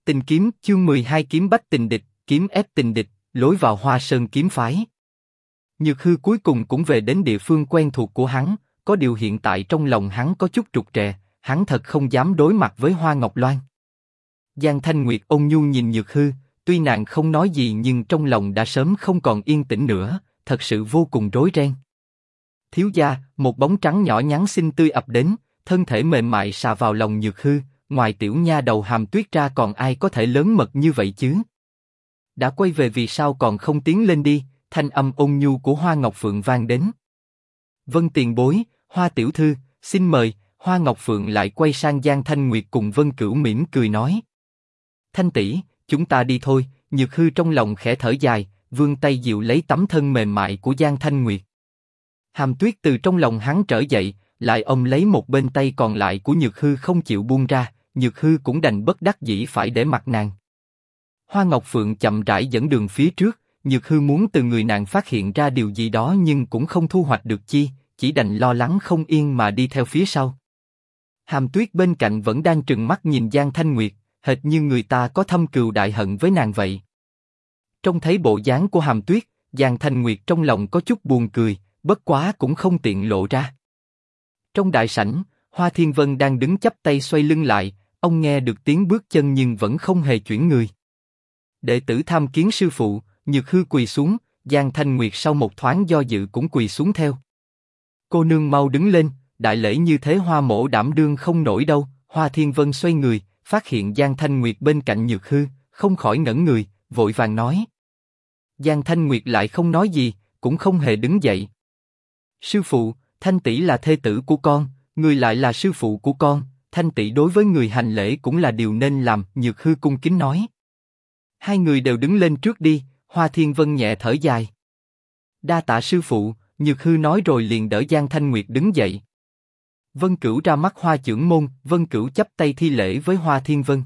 Tình kiếm, chương 12 kiếm bách tình địch, kiếm ép tình địch, lối vào Hoa Sơn kiếm phái. Nhược Hư cuối cùng cũng về đến địa phương quen thuộc của hắn, có điều hiện tại trong lòng hắn có chút rụt rè, hắn thật không dám đối mặt với Hoa Ngọc Loan. Giang Thanh Nguyệt ôn nhu nhìn Nhược Hư, tuy nàng không nói gì nhưng trong lòng đã sớm không còn yên tĩnh nữa, thật sự vô cùng rối ren. Thiếu gia, một bóng trắng nhỏ nhắn xinh tươi ập đến, thân thể mềm mại xà vào lòng Nhược Hư, ngoài tiểu nha đầu Hàm Tuyết ra còn ai có thể lớn mật như vậy chứ? Đã quay về vì sao còn không tiến lên đi? Thanh âm ôn nhu của Hoa Ngọc Phượng vang đến. Vân tiền bối, Hoa tiểu thư, xin mời. Hoa Ngọc Phượng lại quay sang Giang Thanh Nguyệt cùng Vân Cửu mỉm cười nói. Thanh tỷ, chúng ta đi thôi. Nhược Hư trong lòng khẽ thở dài, vươn tay dịu lấy tấm thân mềm mại của Giang Thanh Nguyệt. Hàm Tuyết từ trong lòng hắn trở dậy, lại ôm lấy một bên tay còn lại của Nhược Hư không chịu buông ra. Nhược Hư cũng đành bất đắc dĩ phải để mặc nàng. Hoa Ngọc Phượng chậm rãi dẫn đường phía trước, Nhược Hư muốn từ người nàng phát hiện ra điều gì đó nhưng cũng không thu hoạch được chi, chỉ đành lo lắng không yên mà đi theo phía sau. Hàm Tuyết bên cạnh vẫn đang trừng mắt nhìn Giang Thanh Nguyệt, hệt như người ta có thâm cừu đại hận với nàng vậy. Trông thấy bộ dáng của Hàm Tuyết, Giang Thanh Nguyệt trong lòng có chút buồn cười, bất quá cũng không tiện lộ ra. Trong đại sảnh, Hoa Thiên Vân đang đứng chắp tay xoay lưng lại, ông nghe được tiếng bước chân nhưng vẫn không hề chuyển người. Đệ tử tham kiến sư phụ. Nhược Hư quỳ xuống, Giang Thanh Nguyệt sau một thoáng do dự cũng quỳ xuống theo. Cô nương mau đứng lên, đại lễ như thế Hoa mỗ đảm đương không nổi đâu. Hoa Thiên Vân xoay người, phát hiện Giang Thanh Nguyệt bên cạnh Nhược Hư, không khỏi ngẩn người, vội vàng nói. Giang Thanh Nguyệt lại không nói gì, cũng không hề đứng dậy. Sư phụ, Thanh tỷ là thê tử của con, người lại là sư phụ của con, Thanh tỷ đối với người hành lễ cũng là điều nên làm. Nhược Hư cung kính nói. Hai người đều đứng lên trước đi. Hoa Thiên Vân nhẹ thở dài. Đa tạ sư phụ. Nhược Hư nói rồi liền đỡ Giang Thanh Nguyệt đứng dậy. Vân Cửu ra mắt Hoa trưởng môn, Vân Cửu chắp tay thi lễ với Hoa Thiên Vân.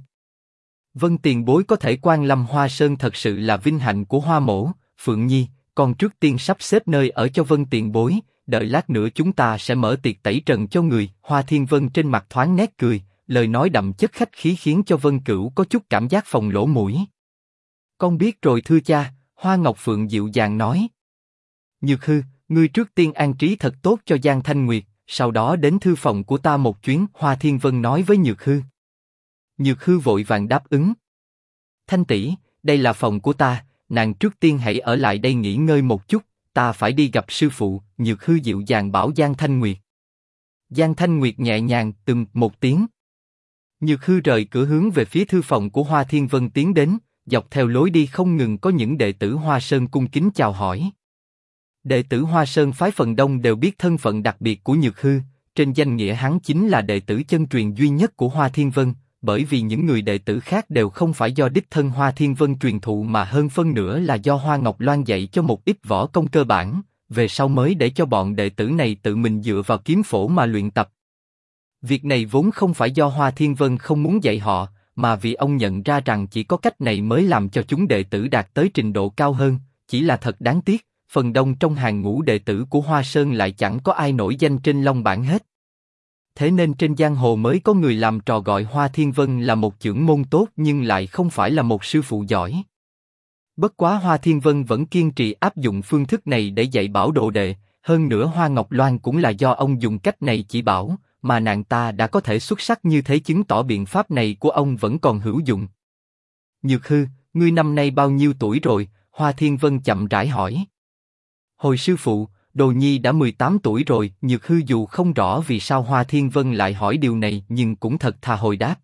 Vân tiền bối có thể quan lâm Hoa Sơn thật sự là vinh hạnh của Hoa mỗ. Phượng Nhi, con trước tiên sắp xếp nơi ở cho Vân tiền bối, đợi lát nữa chúng ta sẽ mở tiệc tẩy trần cho người. Hoa Thiên Vân trên mặt thoáng nét cười, lời nói đậm chất khách khí khiến cho Vân Cửu có chút cảm giác phồng lỗ mũi. Con biết rồi thưa cha. Hoa Ngọc Phượng dịu dàng nói. Nhược Hư, ngươi trước tiên an trí thật tốt cho Giang Thanh Nguyệt, sau đó đến thư phòng của ta một chuyến. Hoa Thiên Vân nói với Nhược Hư. Nhược Hư vội vàng đáp ứng. Thanh tỷ, đây là phòng của ta, nàng trước tiên hãy ở lại đây nghỉ ngơi một chút, ta phải đi gặp sư phụ. Nhược Hư dịu dàng bảo Giang Thanh Nguyệt. Giang Thanh Nguyệt nhẹ nhàng một tiếng. Nhược Hư rời cửa hướng về phía thư phòng của Hoa Thiên Vân tiến đến. Dọc theo lối đi không ngừng có những đệ tử Hoa Sơn cung kính chào hỏi. Đệ tử Hoa Sơn phái phần đông đều biết thân phận đặc biệt của Nhược Hư, trên danh nghĩa hắn chính là đệ tử chân truyền duy nhất của Hoa Thiên Vân, bởi vì những người đệ tử khác đều không phải do đích thân Hoa Thiên Vân truyền thụ mà hơn phân nửa là do Hoa Ngọc Loan dạy cho một ít võ công cơ bản, về sau mới để cho bọn đệ tử này tự mình dựa vào kiếm phổ mà luyện tập. Việc này vốn không phải do Hoa Thiên Vân không muốn dạy họ, mà vì ông nhận ra rằng chỉ có cách này mới làm cho chúng đệ tử đạt tới trình độ cao hơn. Chỉ là thật đáng tiếc, phần đông trong hàng ngũ đệ tử của Hoa Sơn lại chẳng có ai nổi danh trên long bảng hết. Thế nên trên giang hồ mới có người làm trò gọi Hoa Thiên Vân là một chưởng môn tốt nhưng lại không phải là một sư phụ giỏi. Bất quá Hoa Thiên Vân vẫn kiên trì áp dụng phương thức này để dạy bảo đồ đệ, hơn nữa Hoa Ngọc Loan cũng là do ông dùng cách này chỉ bảo, mà nàng ta đã có thể xuất sắc như thế chứng tỏ biện pháp này của ông vẫn còn hữu dụng. Nhược Hư, ngươi năm nay bao nhiêu tuổi rồi? Hoa Thiên Vân chậm rãi hỏi. Hồi sư phụ, Đồ Nhi đã 18 tuổi rồi. Nhược Hư dù không rõ vì sao Hoa Thiên Vân lại hỏi điều này nhưng cũng thật thà hồi đáp.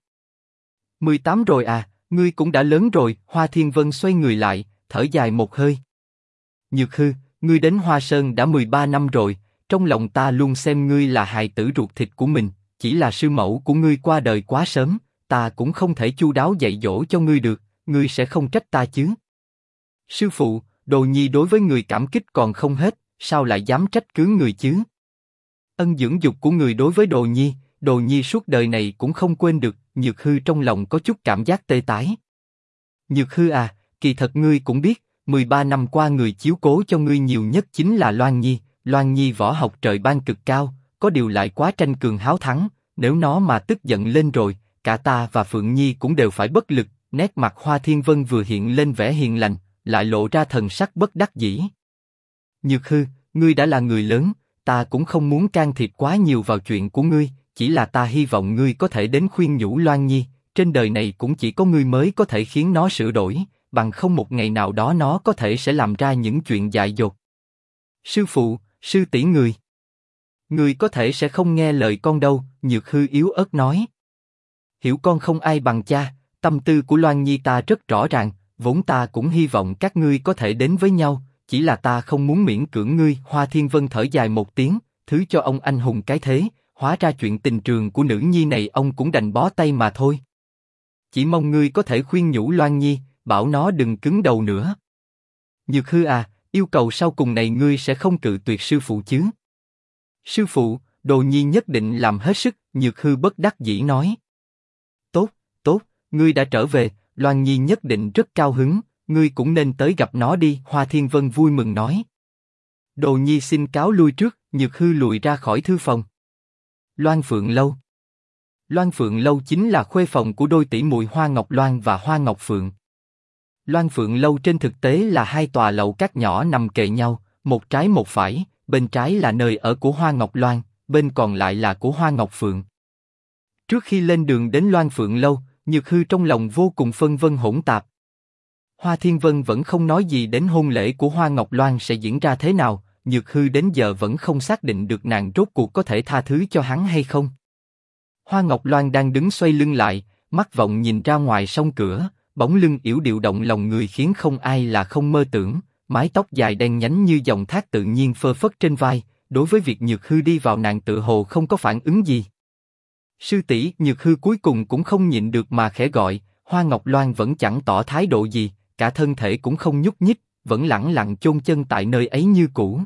18 rồi à, ngươi cũng đã lớn rồi. Hoa Thiên Vân xoay người lại, thở dài một hơi. Nhược Hư, ngươi đến Hoa Sơn đã 13 năm rồi. Trong lòng ta luôn xem ngươi là hài tử ruột thịt của mình, chỉ là sư mẫu của ngươi qua đời quá sớm, ta cũng không thể chu đáo dạy dỗ cho ngươi được, ngươi sẽ không trách ta chứ? Sư phụ, Đồ Nhi đối với người cảm kích còn không hết, sao lại dám trách cứ người chứ? Ân dưỡng dục của người đối với Đồ Nhi suốt đời này cũng không quên được. Nhược Hư trong lòng có chút cảm giác tê tái. Nhược Hư à, kỳ thật ngươi cũng biết, 13 năm qua người chiếu cố cho ngươi nhiều nhất chính là Loan Nhi. Loan Nhi võ học trời ban cực cao, có điều lại quá tranh cường háo thắng, nếu nó mà tức giận lên rồi, cả ta và Phượng Nhi cũng đều phải bất lực. Nét mặt Hoa Thiên Vân vừa hiện lên vẻ hiền lành, lại lộ ra thần sắc bất đắc dĩ. Nhược Hư, ngươi đã là người lớn, ta cũng không muốn can thiệp quá nhiều vào chuyện của ngươi, chỉ là ta hy vọng ngươi có thể đến khuyên nhủ Loan Nhi, trên đời này cũng chỉ có ngươi mới có thể khiến nó sửa đổi, bằng không một ngày nào đó nó có thể sẽ làm ra những chuyện dại dột. Sư phụ, sư tỷ người có thể sẽ không nghe lời con đâu, Nhược Hư yếu ớt nói. Hiểu con không ai bằng cha, tâm tư của Loan Nhi ta rất rõ ràng, vốn ta cũng hy vọng các ngươi có thể đến với nhau, chỉ là ta không muốn miễn cưỡng ngươi. Hoa Thiên Vân thở dài một tiếng, thứ cho ông anh hùng cái thế, hóa ra chuyện tình trường của nữ nhi này ông cũng đành bó tay mà thôi. Chỉ mong ngươi có thể khuyên nhủ Loan Nhi, bảo nó đừng cứng đầu nữa. Nhược Hư à, yêu cầu sau cùng này ngươi sẽ không cự tuyệt sư phụ chứ? Sư phụ, Đồ Nhi nhất định làm hết sức, Nhược Hư bất đắc dĩ nói. Tốt, tốt, ngươi đã trở về, Loan Nhi nhất định rất cao hứng, ngươi cũng nên tới gặp nó đi. Hoa Thiên Vân vui mừng nói. Đồ Nhi xin cáo lui trước, Nhược Hư lùi ra khỏi thư phòng. Loan Phượng Lâu. Loan Phượng Lâu chính là khuê phòng của đôi tỷ muội Hoa Ngọc Loan và Hoa Ngọc Phượng. Loan Phượng Lâu trên thực tế là hai tòa lầu các nhỏ nằm kề nhau, một trái một phải, bên trái là nơi ở của Hoa Ngọc Loan, bên còn lại là của Hoa Ngọc Phượng. Trước khi lên đường đến Loan Phượng Lâu, Nhược Hư trong lòng vô cùng phân vân hỗn tạp. Hoa Thiên Vân vẫn không nói gì đến hôn lễ của Hoa Ngọc Loan sẽ diễn ra thế nào, Nhược Hư đến giờ vẫn không xác định được nàng rốt cuộc có thể tha thứ cho hắn hay không. Hoa Ngọc Loan đang đứng xoay lưng lại, mắt vọng nhìn ra ngoài song cửa, bóng lưng yểu điệu động lòng người khiến không ai là không mơ tưởng, mái tóc dài đen nhánh như dòng thác tự nhiên phơ phất trên vai, đối với việc Nhược Hư đi vào nàng tự hồ không có phản ứng gì. Sư tỷ, Nhược Hư cuối cùng cũng không nhịn được mà khẽ gọi, Hoa Ngọc Loan vẫn chẳng tỏ thái độ gì, cả thân thể cũng không nhúc nhích, vẫn lẳng lặng chôn chân tại nơi ấy như cũ.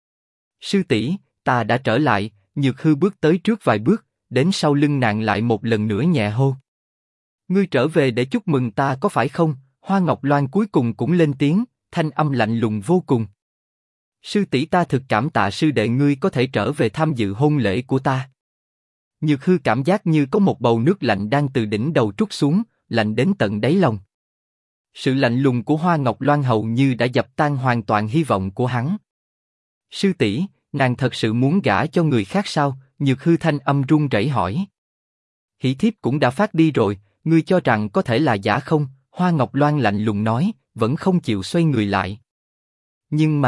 Sư tỷ, ta đã trở lại. Nhược Hư bước tới trước vài bước, đến sau lưng nàng lại một lần nữa nhẹ hô. Ngươi trở về để chúc mừng ta có phải không? Hoa Ngọc Loan cuối cùng cũng lên tiếng, thanh âm lạnh lùng vô cùng. Sư tỷ, ta thực cảm tạ sư đệ ngươi có thể trở về tham dự hôn lễ của ta. Nhược Hư cảm giác như có một bầu nước lạnh đang từ đỉnh đầu trút xuống, lạnh đến tận đáy lòng. Sự lạnh lùng của Hoa Ngọc Loan hầu như đã dập tan hoàn toàn hy vọng của hắn. Sư tỷ, nàng thật sự muốn gả cho người khác sao? Nhược Hư thanh âm run rẩy hỏi. Hỷ thiếp cũng đã phát đi rồi, ngươi cho rằng có thể là giả không? Hoa Ngọc Loan lạnh lùng nói, vẫn không chịu xoay người lại. Nhưng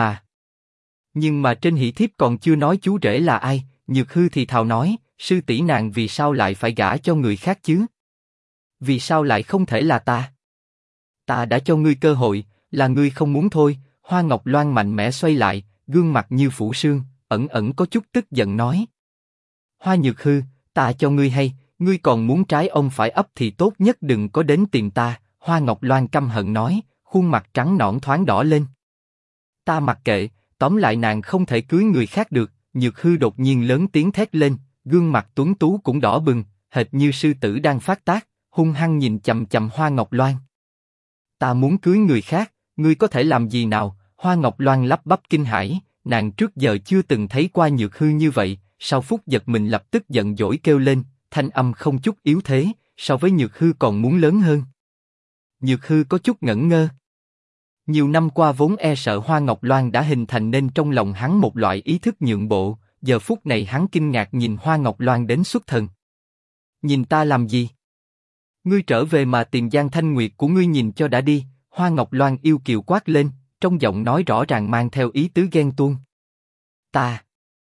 mà trên hỷ thiếp còn chưa nói chú rể là ai. Nhược Hư thì thào nói, sư tỷ, nàng vì sao lại phải gả cho người khác chứ? Vì sao lại không thể là ta? Ta đã cho ngươi cơ hội, là ngươi không muốn thôi. Hoa Ngọc Loan mạnh mẽ xoay lại, gương mặt như phủ sương, ẩn ẩn có chút tức giận nói. Hoa Nhược Hư, ta cho ngươi hay, ngươi còn muốn trái ông phải ấp thì tốt nhất đừng có đến tìm ta. Hoa Ngọc Loan căm hận nói, khuôn mặt trắng nõn thoáng đỏ lên. Ta mặc kệ, tóm lại nàng không thể cưới người khác được. Nhược Hư đột nhiên lớn tiếng thét lên, gương mặt tuấn tú cũng đỏ bừng, hệt như sư tử đang phát tác, hung hăng nhìn chằm chằm Hoa Ngọc Loan. Ta muốn cưới người khác, ngươi có thể làm gì nào? Hoa Ngọc Loan lắp bắp kinh hãi, nàng trước giờ chưa từng thấy qua Nhược Hư như vậy, sau phút giật mình lập tức giận dỗi kêu lên, thanh âm không chút yếu thế, so với Nhược Hư còn muốn lớn hơn. Nhược Hư có chút ngẩn ngơ. Nhiều năm qua vốn e sợ Hoa Ngọc Loan đã hình thành nên trong lòng hắn một loại ý thức nhượng bộ, giờ phút này hắn kinh ngạc nhìn Hoa Ngọc Loan đến xuất thần. Nhìn ta làm gì? Ngươi trở về mà tìm Giang Thanh Nguyệt của ngươi nhìn cho đã đi. Hoa Ngọc Loan yêu kiều quát lên, trong giọng nói rõ ràng mang theo ý tứ ghen tuông. Ta.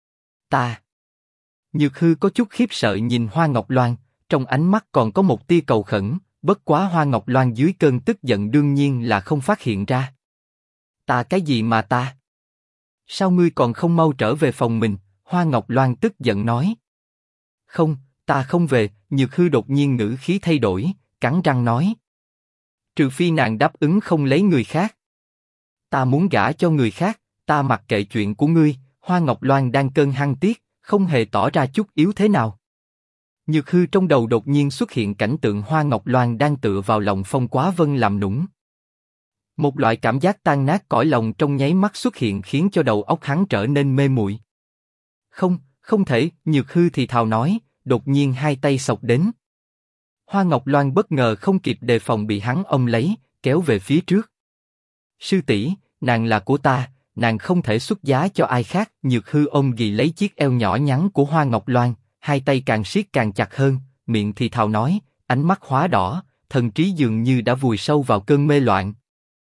Nhược Hư có chút khiếp sợ nhìn Hoa Ngọc Loan, trong ánh mắt còn có một tia cầu khẩn, bất quá Hoa Ngọc Loan dưới cơn tức giận đương nhiên là không phát hiện ra. Ta cái gì mà ta? Sao ngươi còn không mau trở về phòng mình? Hoa Ngọc Loan tức giận nói. Không, ta không về. Nhược Hư đột nhiên ngữ khí thay đổi, cắn răng nói. Trừ phi nàng đáp ứng không lấy người khác. Ta muốn gả cho người khác, ta mặc kệ chuyện của ngươi. Hoa Ngọc Loan đang cơn hăng tiết, không hề tỏ ra chút yếu thế nào. Nhược Hư trong đầu đột nhiên xuất hiện cảnh tượng Hoa Ngọc Loan đang tựa vào lòng Phong Quá Vân làm nũng. Một loại cảm giác tan nát cõi lòng trong nháy mắt xuất hiện khiến cho đầu óc hắn trở nên mê muội. Không thể. Nhược Hư thì thào nói, đột nhiên hai tay xộc đến. Hoa Ngọc Loan bất ngờ không kịp đề phòng bị hắn ôm lấy, kéo về phía trước. Sư tỷ, nàng là của ta, nàng không thể xuất giá cho ai khác. Nhược Hư ôm ghì lấy chiếc eo nhỏ nhắn của Hoa Ngọc Loan, hai tay càng siết càng chặt hơn, miệng thì thào nói, ánh mắt hóa đỏ, thần trí dường như đã vùi sâu vào cơn mê loạn.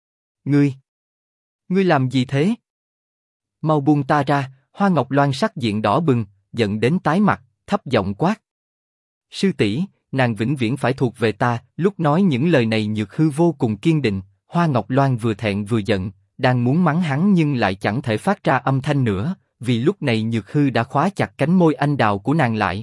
Ngươi làm gì thế? Mau buông ta ra! Hoa Ngọc Loan sắc diện đỏ bừng, giận đến tái mặt, thấp giọng quát. Sư tỷ, nàng vĩnh viễn phải thuộc về ta. Lúc nói những lời này Nhược Hư vô cùng kiên định. Hoa Ngọc Loan vừa thẹn vừa giận, đang muốn mắng hắn nhưng lại chẳng thể phát ra âm thanh nữa, vì lúc này Nhược Hư đã khóa chặt cánh môi anh đào của nàng lại.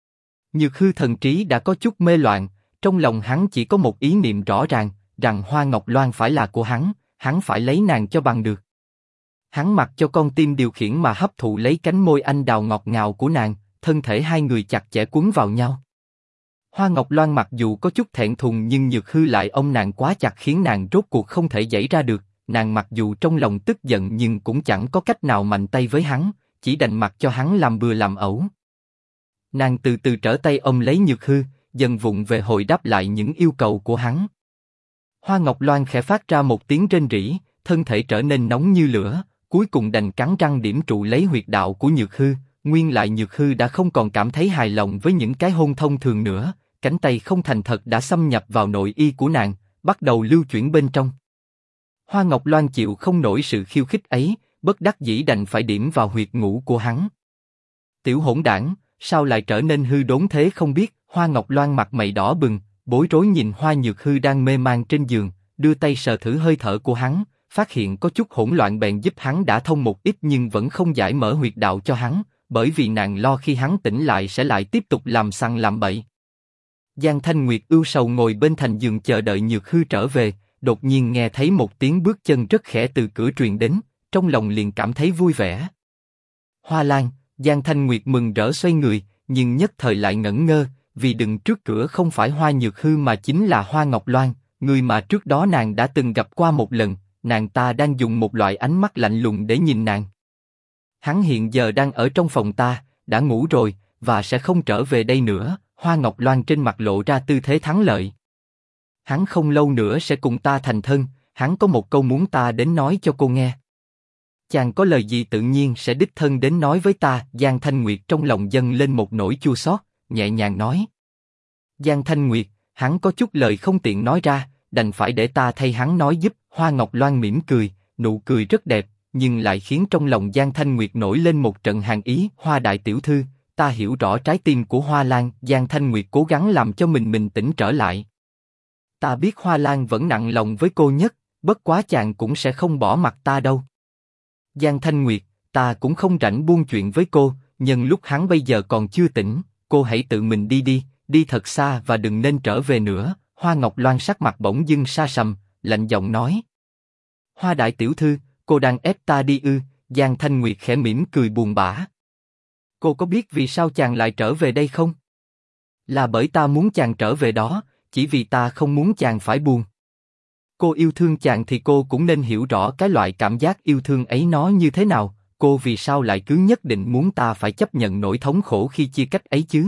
Nhược Hư thần trí đã có chút mê loạn, trong lòng hắn chỉ có một ý niệm rõ ràng, rằng Hoa Ngọc Loan phải là của hắn phải lấy nàng cho bằng được. Hắn mặc cho con tim điều khiển mà hấp thụ lấy cánh môi anh đào ngọt ngào của nàng, thân thể hai người chặt chẽ quấn vào nhau. Hoa Ngọc Loan mặc dù có chút thẹn thùng nhưng Nhược Hư lại ôm nàng quá chặt khiến nàng rốt cuộc không thể giãy ra được. Nàng mặc dù trong lòng tức giận nhưng cũng chẳng có cách nào mạnh tay với hắn, chỉ đành mặc cho hắn làm bừa làm ẩu. Nàng từ từ trở tay ôm lấy Nhược Hư, dần vụng về hồi đáp lại những yêu cầu của hắn. Hoa Ngọc Loan khẽ phát ra một tiếng rên rỉ, thân thể trở nên nóng như lửa, cuối cùng đành cắn răng điểm trụ lấy huyệt đạo của Nhược Hư. Nguyên lại Nhược Hư đã không còn cảm thấy hài lòng với những cái hôn thông thường nữa, cánh tay không thành thật đã xâm nhập vào nội y của nàng, bắt đầu lưu chuyển bên trong. Hoa Ngọc Loan chịu không nổi sự khiêu khích ấy, bất đắc dĩ đành phải điểm vào huyệt ngũ của hắn. Tiểu hỗn đảng, sao lại trở nên hư đốn thế không biết? Hoa Ngọc Loan mặt mày đỏ bừng, bối rối nhìn Hoa Nhược Hư đang mê man trên giường, đưa tay sờ thử hơi thở của hắn, phát hiện có chút hỗn loạn bèn giúp hắn đã thông một ít nhưng vẫn không giải mở huyệt đạo cho hắn, bởi vì nàng lo khi hắn tỉnh lại sẽ lại tiếp tục làm sằng làm bậy. Giang Thanh Nguyệt ưu sầu ngồi bên thành giường chờ đợi Nhược Hư trở về, đột nhiên nghe thấy một tiếng bước chân rất khẽ từ cửa truyền đến, trong lòng liền cảm thấy vui vẻ. Hoa Lan, Giang Thanh Nguyệt mừng rỡ xoay người, nhưng nhất thời lại ngẩn ngơ, vì đứng trước cửa không phải Hoa Nhược Hư mà chính là Hoa Ngọc Loan, người mà trước đó nàng đã từng gặp qua một lần. Nàng ta đang dùng một loại ánh mắt lạnh lùng để nhìn nàng. Hắn hiện giờ đang ở trong phòng ta, đã ngủ rồi, và sẽ không trở về đây nữa. Hoa Ngọc Loan trên mặt lộ ra tư thế thắng lợi. Hắn không lâu nữa sẽ cùng ta thành thân, hắn có một câu muốn ta đến nói cho cô nghe. Chàng có lời gì tự nhiên sẽ đích thân đến nói với ta. Giang Thanh Nguyệt trong lòng dâng lên một nỗi chua xót, nhẹ nhàng nói. Giang Thanh Nguyệt, hắn có chút lời không tiện nói ra, đành phải để ta thay hắn nói giúp. Hoa Ngọc Loan mỉm cười, nụ cười rất đẹp, nhưng lại khiến trong lòng Giang Thanh Nguyệt nổi lên một trận hàn ý. Hoa đại tiểu thư, ta hiểu rõ trái tim của Hoa Lan. Giang Thanh Nguyệt cố gắng làm cho mình tỉnh trở lại. Ta biết Hoa Lan vẫn nặng lòng với cô nhất, bất quá chàng cũng sẽ không bỏ mặc ta đâu. Giang Thanh Nguyệt, ta cũng không rảnh buôn chuyện với cô, nhân lúc hắn bây giờ còn chưa tỉnh, cô hãy tự mình đi thật xa và đừng nên trở về nữa. Hoa Ngọc Loan sắc mặt bỗng dưng sa sầm, lạnh giọng nói. Hoa đại tiểu thư, cô đang ép ta đi ư? Giang Thanh Nguyệt khẽ mỉm cười buồn bã. Cô có biết vì sao chàng lại trở về đây không? Là bởi ta muốn chàng trở về đó, chỉ vì ta không muốn chàng phải buồn. Cô yêu thương chàng thì cô cũng nên hiểu rõ cái loại cảm giác yêu thương ấy nó như thế nào. Cô vì sao lại cứ nhất định muốn ta phải chấp nhận nỗi thống khổ khi chia cách ấy chứ?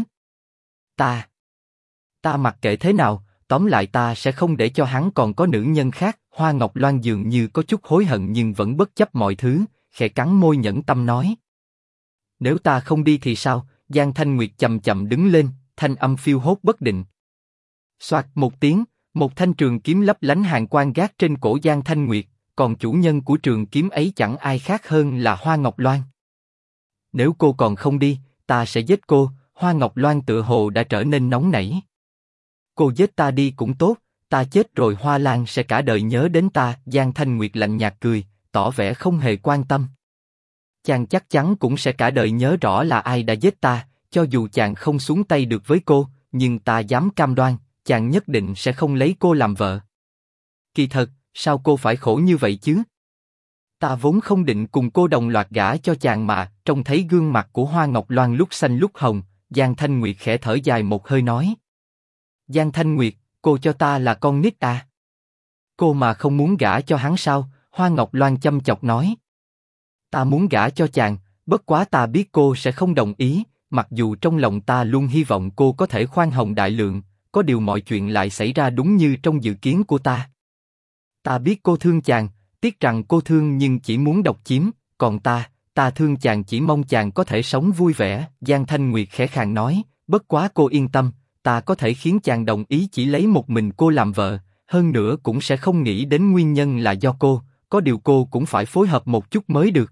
Ta mặc kệ thế nào, tóm lại ta sẽ không để cho hắn còn có nữ nhân khác. Hoa Ngọc Loan dường như có chút hối hận nhưng vẫn bất chấp mọi thứ, khẽ cắn môi nhẫn tâm nói. Nếu ta không đi thì sao? Giang Thanh Nguyệt chậm chậm đứng lên, thanh âm phiêu hốt bất định. Soạt một tiếng, một thanh trường kiếm lấp lánh hàn quang gác trên cổ Giang Thanh Nguyệt, còn chủ nhân của trường kiếm ấy chẳng ai khác hơn là Hoa Ngọc Loan. Nếu cô còn không đi, ta sẽ giết cô. Hoa Ngọc Loan tựa hồ đã trở nên nóng nảy. Cô giết ta đi cũng tốt, ta chết rồi Hoa Lan sẽ cả đời nhớ đến ta. Giang Thanh Nguyệt lạnh nhạt cười, tỏ vẻ không hề quan tâm. Chàng chắc chắn cũng sẽ cả đời nhớ rõ là ai đã giết ta, cho dù chàng không xuống tay được với cô, nhưng ta dám cam đoan, chàng nhất định sẽ không lấy cô làm vợ. Kỳ thật, sao cô phải khổ như vậy chứ? Ta vốn không định cùng cô đồng loạt gả cho chàng mà. Trông thấy gương mặt của Hoa Ngọc Loan lúc xanh lúc hồng, Giang Thanh Nguyệt khẽ thở dài một hơi nói. Giang Thanh Nguyệt, cô cho ta là con nít à? Cô mà không muốn gả cho hắn sao? Hoa Ngọc Loan chăm chọc nói. Ta muốn gả cho chàng, bất quá ta biết cô sẽ không đồng ý, mặc dù trong lòng ta luôn hy vọng cô có thể khoan hồng đại lượng, có điều mọi chuyện lại xảy ra đúng như trong dự kiến của ta. Ta biết cô thương chàng, tiếc rằng cô thương nhưng chỉ muốn độc chiếm, còn ta thương chàng chỉ mong chàng có thể sống vui vẻ. Giang Thanh Nguyệt khẽ khàng nói, bất quá cô yên tâm, ta có thể khiến chàng đồng ý chỉ lấy một mình cô làm vợ, hơn nữa cũng sẽ không nghĩ đến nguyên nhân là do cô, có điều cô cũng phải phối hợp một chút mới được.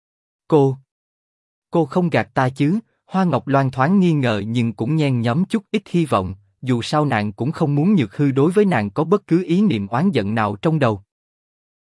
Cô không gạt ta chứ? Hoa Ngọc Loan thoáng nghi ngờ nhưng cũng nhen nhóm chút ít hy vọng, dù sao nàng cũng không muốn Nhược Hư đối với nàng có bất cứ ý niệm oán giận nào trong đầu.